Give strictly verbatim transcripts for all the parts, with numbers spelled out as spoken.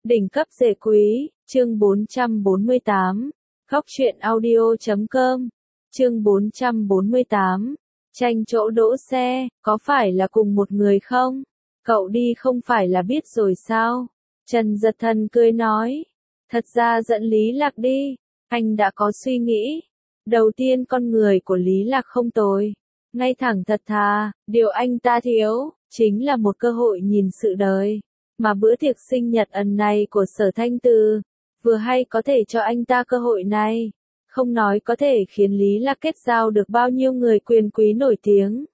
Đỉnh cấp rể quý, chương bốn trăm bốn mươi tám, góc truyện audio chấm com, chương bốn trăm bốn mươi tám, tranh chỗ đỗ xe, có phải là cùng một người không? Cậu đi không phải là biết rồi sao? Trần Giật Thần cười nói, thật ra dẫn Lý Lạc đi, anh đã có suy nghĩ. Đầu tiên con người của Lý Lạc không tồi, ngay thẳng thật thà, điều anh ta thiếu, chính là một cơ hội nhìn sự đời. Mà bữa tiệc sinh nhật ẩn này của Sở Thanh Từ, vừa hay có thể cho anh ta cơ hội này, không nói có thể khiến Lý Lạc kết giao được bao nhiêu người quyền quý nổi tiếng,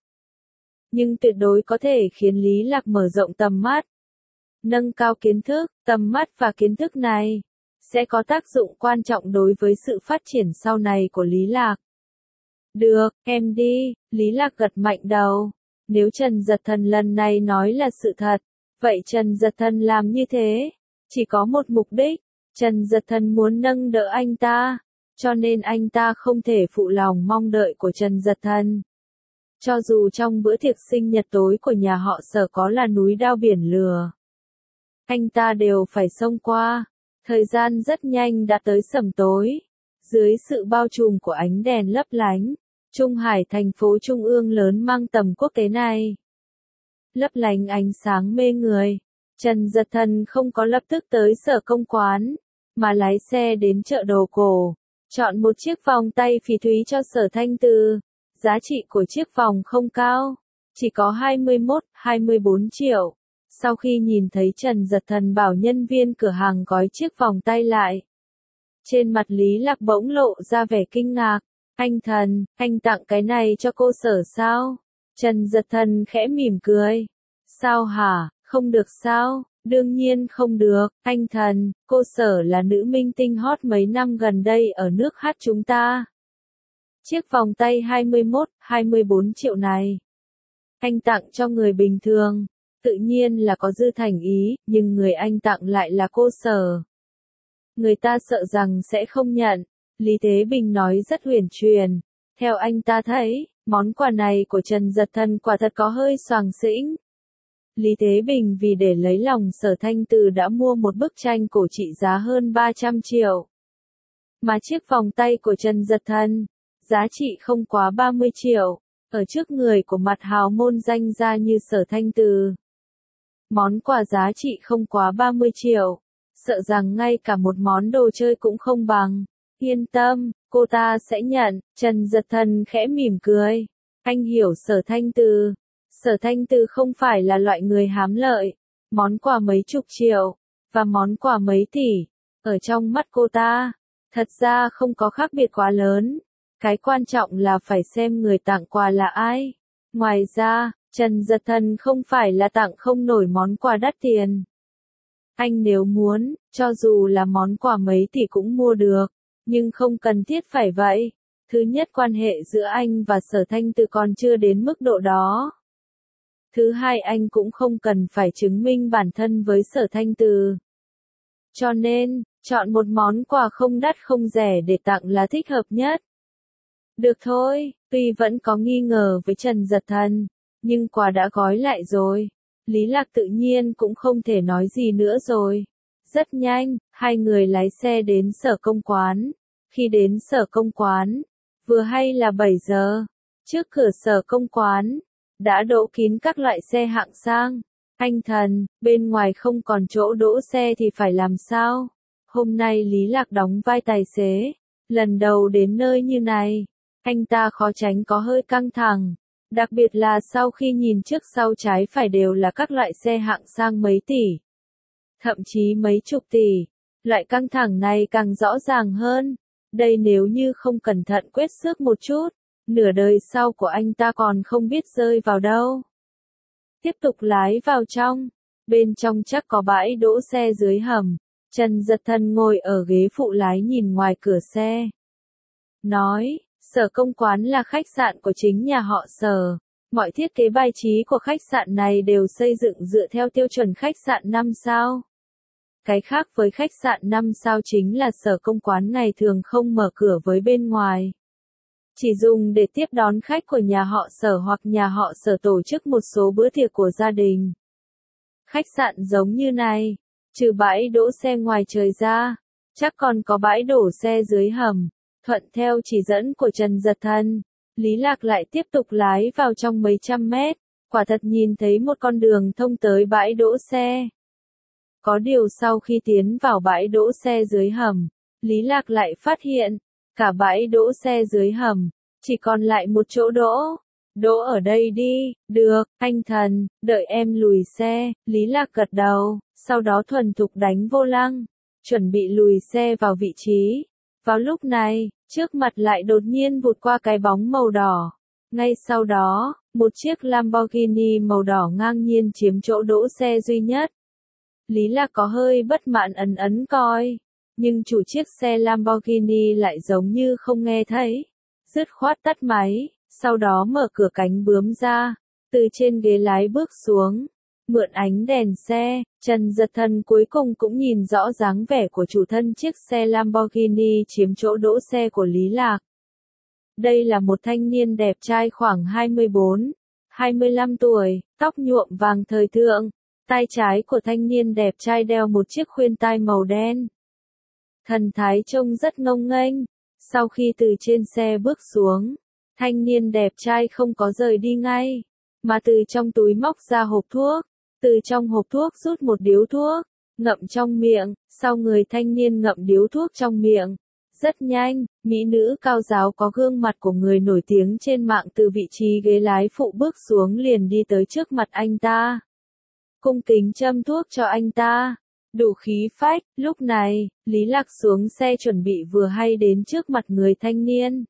nhưng tuyệt đối có thể khiến Lý Lạc mở rộng tầm mắt, nâng cao kiến thức, tầm mắt và kiến thức này sẽ có tác dụng quan trọng đối với sự phát triển sau này của Lý Lạc. Được, em đi, Lý Lạc gật mạnh đầu. Nếu Trần Giật Thần lần này nói là sự thật, vậy Trần Giật Thần làm như thế, chỉ có một mục đích, Trần Giật Thần muốn nâng đỡ anh ta, cho nên anh ta không thể phụ lòng mong đợi của Trần Giật Thần. Cho dù trong bữa tiệc sinh nhật tối của nhà họ Sở có là núi đao biển lửa, anh ta đều phải xông qua. Thời gian rất nhanh đã tới sẩm tối, dưới sự bao trùm của ánh đèn lấp lánh, Trung Hải thành phố trung ương lớn mang tầm quốc tế này lấp lánh ánh sáng mê người. Trần Giật Thần không có lập tức tới Sở Công Quán, mà lái xe đến chợ đồ cổ, chọn một chiếc vòng tay phỉ thúy cho Sở Thanh Từ. Giá trị của chiếc vòng không cao, chỉ có hai mươi mốt, hai mươi bốn triệu. Sau khi nhìn thấy Trần Giật Thần bảo nhân viên cửa hàng gói chiếc vòng tay lại, trên mặt Lý Lạc bỗng lộ ra vẻ kinh ngạc. Anh Thần, anh tặng cái này cho cô Sở sao? Trần Giật Thần khẽ mỉm cười. Sao hả, không được sao? Đương nhiên không được, anh Thần, cô Sở là nữ minh tinh hot mấy năm gần đây ở nước hát chúng ta. Chiếc vòng tay hai mươi mốt, hai mươi bốn triệu này, anh tặng cho người bình thường, tự nhiên là có dư thành ý, nhưng người anh tặng lại là cô Sở. Người ta sợ rằng sẽ không nhận. Lý Thế Bình nói rất huyền truyền. Theo anh ta thấy, món quà này của Trần Giật Thần quả thật có hơi xoàng xĩnh. Lý Thế Bình vì để lấy lòng Sở Thanh Từ đã mua một bức tranh cổ trị giá hơn ba trăm triệu. Mà chiếc vòng tay của Trần Giật Thần, giá trị không quá ba mươi triệu, ở trước người của mặt hào môn danh gia như Sở Thanh Từ. Món quà giá trị không quá ba mươi triệu, sợ rằng ngay cả một món đồ chơi cũng không bằng. Yên tâm, cô ta sẽ nhận. Trần Giật Thần khẽ mỉm cười. Anh hiểu Sở Thanh Từ. Sở Thanh Từ không phải là loại người hám lợi. Món quà mấy chục triệu, và món quà mấy tỷ, ở trong mắt cô ta, thật ra không có khác biệt quá lớn. Cái quan trọng là phải xem người tặng quà là ai. Ngoài ra, Trần Giật Thần không phải là tặng không nổi món quà đắt tiền. Anh nếu muốn, cho dù là món quà mấy tỷ cũng mua được, nhưng không cần thiết phải vậy. Thứ nhất, quan hệ giữa anh và Sở Thanh Từ còn chưa đến mức độ đó. Thứ hai, anh cũng không cần phải chứng minh bản thân với Sở Thanh Từ. Cho nên, chọn một món quà không đắt không rẻ để tặng là thích hợp nhất. Được thôi, tuy vẫn có nghi ngờ với Trần Giật Thần, nhưng quà đã gói lại rồi. Lý Lạc tự nhiên cũng không thể nói gì nữa rồi. Rất nhanh, hai người lái xe đến Sở Công Quán. Khi đến Sở Công Quán, vừa hay là bảy giờ, trước cửa Sở Công Quán đã đỗ kín các loại xe hạng sang. Anh Thần, bên ngoài không còn chỗ đỗ xe thì phải làm sao? Hôm nay Lý Lạc đóng vai tài xế, lần đầu đến nơi như này, anh ta khó tránh có hơi căng thẳng. Đặc biệt là sau khi nhìn trước sau trái phải đều là các loại xe hạng sang mấy tỷ, thậm chí mấy chục tỷ. Loại căng thẳng này càng rõ ràng hơn. Đây nếu như không cẩn thận quét xước một chút, nửa đời sau của anh ta còn không biết rơi vào đâu. Tiếp tục lái vào trong. Bên trong chắc có bãi đỗ xe dưới hầm. Trần Giật Thần ngồi ở ghế phụ lái nhìn ngoài cửa xe. Nói, Sở Công Quán là khách sạn của chính nhà họ Sở. Mọi thiết kế bài trí của khách sạn này đều xây dựng dựa theo tiêu chuẩn khách sạn năm sao. Cái khác với khách sạn năm sao chính là Sở Công Quán ngày thường không mở cửa với bên ngoài. Chỉ dùng để tiếp đón khách của nhà họ Sở hoặc nhà họ Sở tổ chức một số bữa tiệc của gia đình. Khách sạn giống như này, Trừ bãi đỗ xe ngoài trời ra, chắc còn có bãi đổ xe dưới hầm. Thuận theo chỉ dẫn của Trần Giật Thần, Lý Lạc lại tiếp tục lái vào trong mấy trăm mét, quả thật nhìn thấy một con đường thông tới bãi đỗ xe. Có điều sau khi tiến vào bãi đỗ xe dưới hầm, Lý Lạc lại phát hiện, cả bãi đỗ xe dưới hầm, chỉ còn lại một chỗ đỗ. Đỗ ở đây đi, được, anh Thần, đợi em lùi xe, Lý Lạc gật đầu, sau đó thuần thục đánh vô lăng, chuẩn bị lùi xe vào vị trí. Vào lúc này, trước mặt lại đột nhiên vụt qua cái bóng màu đỏ. Ngay sau đó, một chiếc Lamborghini màu đỏ ngang nhiên chiếm chỗ đỗ xe duy nhất. Lý Lạc có hơi bất mãn ấn ấn coi, nhưng chủ chiếc xe Lamborghini lại giống như không nghe thấy. Dứt khoát tắt máy, sau đó mở cửa cánh bướm ra, từ trên ghế lái bước xuống. Mượn ánh đèn xe, Trần Giật Thần cuối cùng cũng nhìn rõ dáng vẻ của chủ thân chiếc xe Lamborghini chiếm chỗ đỗ xe của Lý Lạc. Đây là một thanh niên đẹp trai khoảng hai mươi bốn, hai mươi lăm tuổi, tóc nhuộm vàng thời thượng. Tay trái của thanh niên đẹp trai đeo một chiếc khuyên tai màu đen. Thần thái trông rất ngông nghênh. Sau khi từ trên xe bước xuống, thanh niên đẹp trai không có rời đi ngay, mà từ trong túi móc ra hộp thuốc, từ trong hộp thuốc rút một điếu thuốc, ngậm trong miệng, sau người thanh niên ngậm điếu thuốc trong miệng. Rất nhanh, mỹ nữ cao giáo có gương mặt của người nổi tiếng trên mạng từ vị trí ghế lái phụ bước xuống liền đi tới trước mặt anh ta. Cung kính châm thuốc cho anh ta. Đủ khí phách, lúc này, Lý Lạc xuống xe chuẩn bị vừa hay đến trước mặt người thanh niên.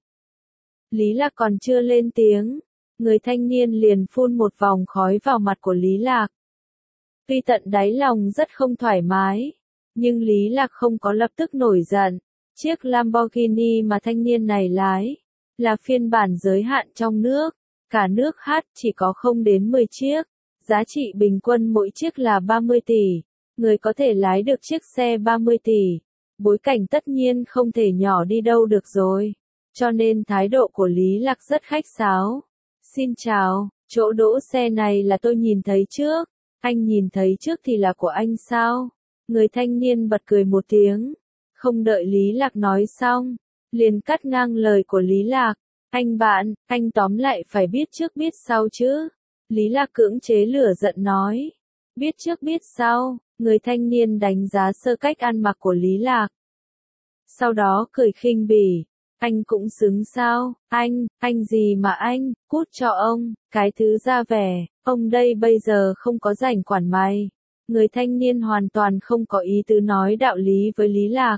Lý Lạc còn chưa lên tiếng, người thanh niên liền phun một vòng khói vào mặt của Lý Lạc. Tuy tận đáy lòng rất không thoải mái, nhưng Lý Lạc không có lập tức nổi giận. Chiếc Lamborghini mà thanh niên này lái, là phiên bản giới hạn trong nước, cả nước hát chỉ có không đến mười chiếc, giá trị bình quân mỗi chiếc là ba mươi tỷ. Người có thể lái được chiếc xe ba mươi tỷ, bối cảnh tất nhiên không thể nhỏ đi đâu được rồi, cho nên thái độ của Lý Lạc rất khách sáo. Xin chào, chỗ đỗ xe này là tôi nhìn thấy trước, anh nhìn thấy trước thì là của anh sao? Người thanh niên bật cười một tiếng, không đợi Lý Lạc nói xong, liền cắt ngang lời của Lý Lạc. Anh bạn, anh tóm lại phải biết trước biết sau chứ? Lý Lạc cưỡng chế lửa giận nói. Biết trước biết sau. Người thanh niên đánh giá sơ cách ăn mặc của Lý Lạc. Sau đó cười khinh bỉ. Anh cũng xứng sao? Anh, anh gì mà anh, cút cho ông, cái thứ ra vẻ, ông đây bây giờ không có rảnh quản mày. Người thanh niên hoàn toàn không có ý tứ nói đạo lý với Lý Lạc.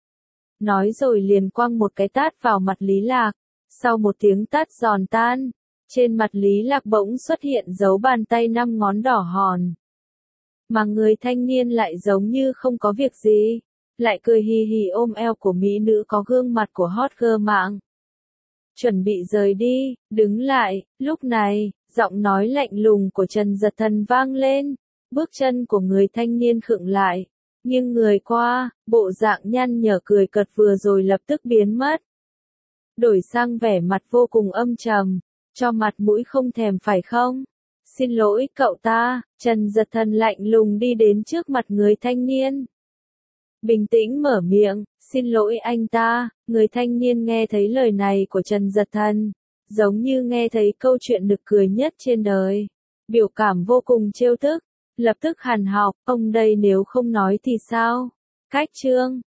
Nói rồi liền quăng một cái tát vào mặt Lý Lạc. Sau một tiếng tát giòn tan, trên mặt Lý Lạc bỗng xuất hiện dấu bàn tay năm ngón đỏ hòn. Mà người thanh niên lại giống như không có việc gì, lại cười hì hì ôm eo của mỹ nữ có gương mặt của hot girl mạng. Chuẩn bị rời đi, đứng lại, lúc này, giọng nói lạnh lùng của Trần Giật Thần vang lên, bước chân của người thanh niên khựng lại, nghiêng người qua, bộ dạng nhăn nhở cười cợt vừa rồi lập tức biến mất. Đổi sang vẻ mặt vô cùng âm trầm, cho mặt mũi không thèm phải không? Xin lỗi cậu ta, Trần Giật Thần lạnh lùng đi đến trước mặt người thanh niên. Bình tĩnh mở miệng, xin lỗi anh ta, người thanh niên nghe thấy lời này của Trần Giật Thần, giống như nghe thấy câu chuyện nực cười nhất trên đời. Biểu cảm vô cùng trêu tức, lập tức hằn học, ông đây nếu không nói thì sao? Cách chương,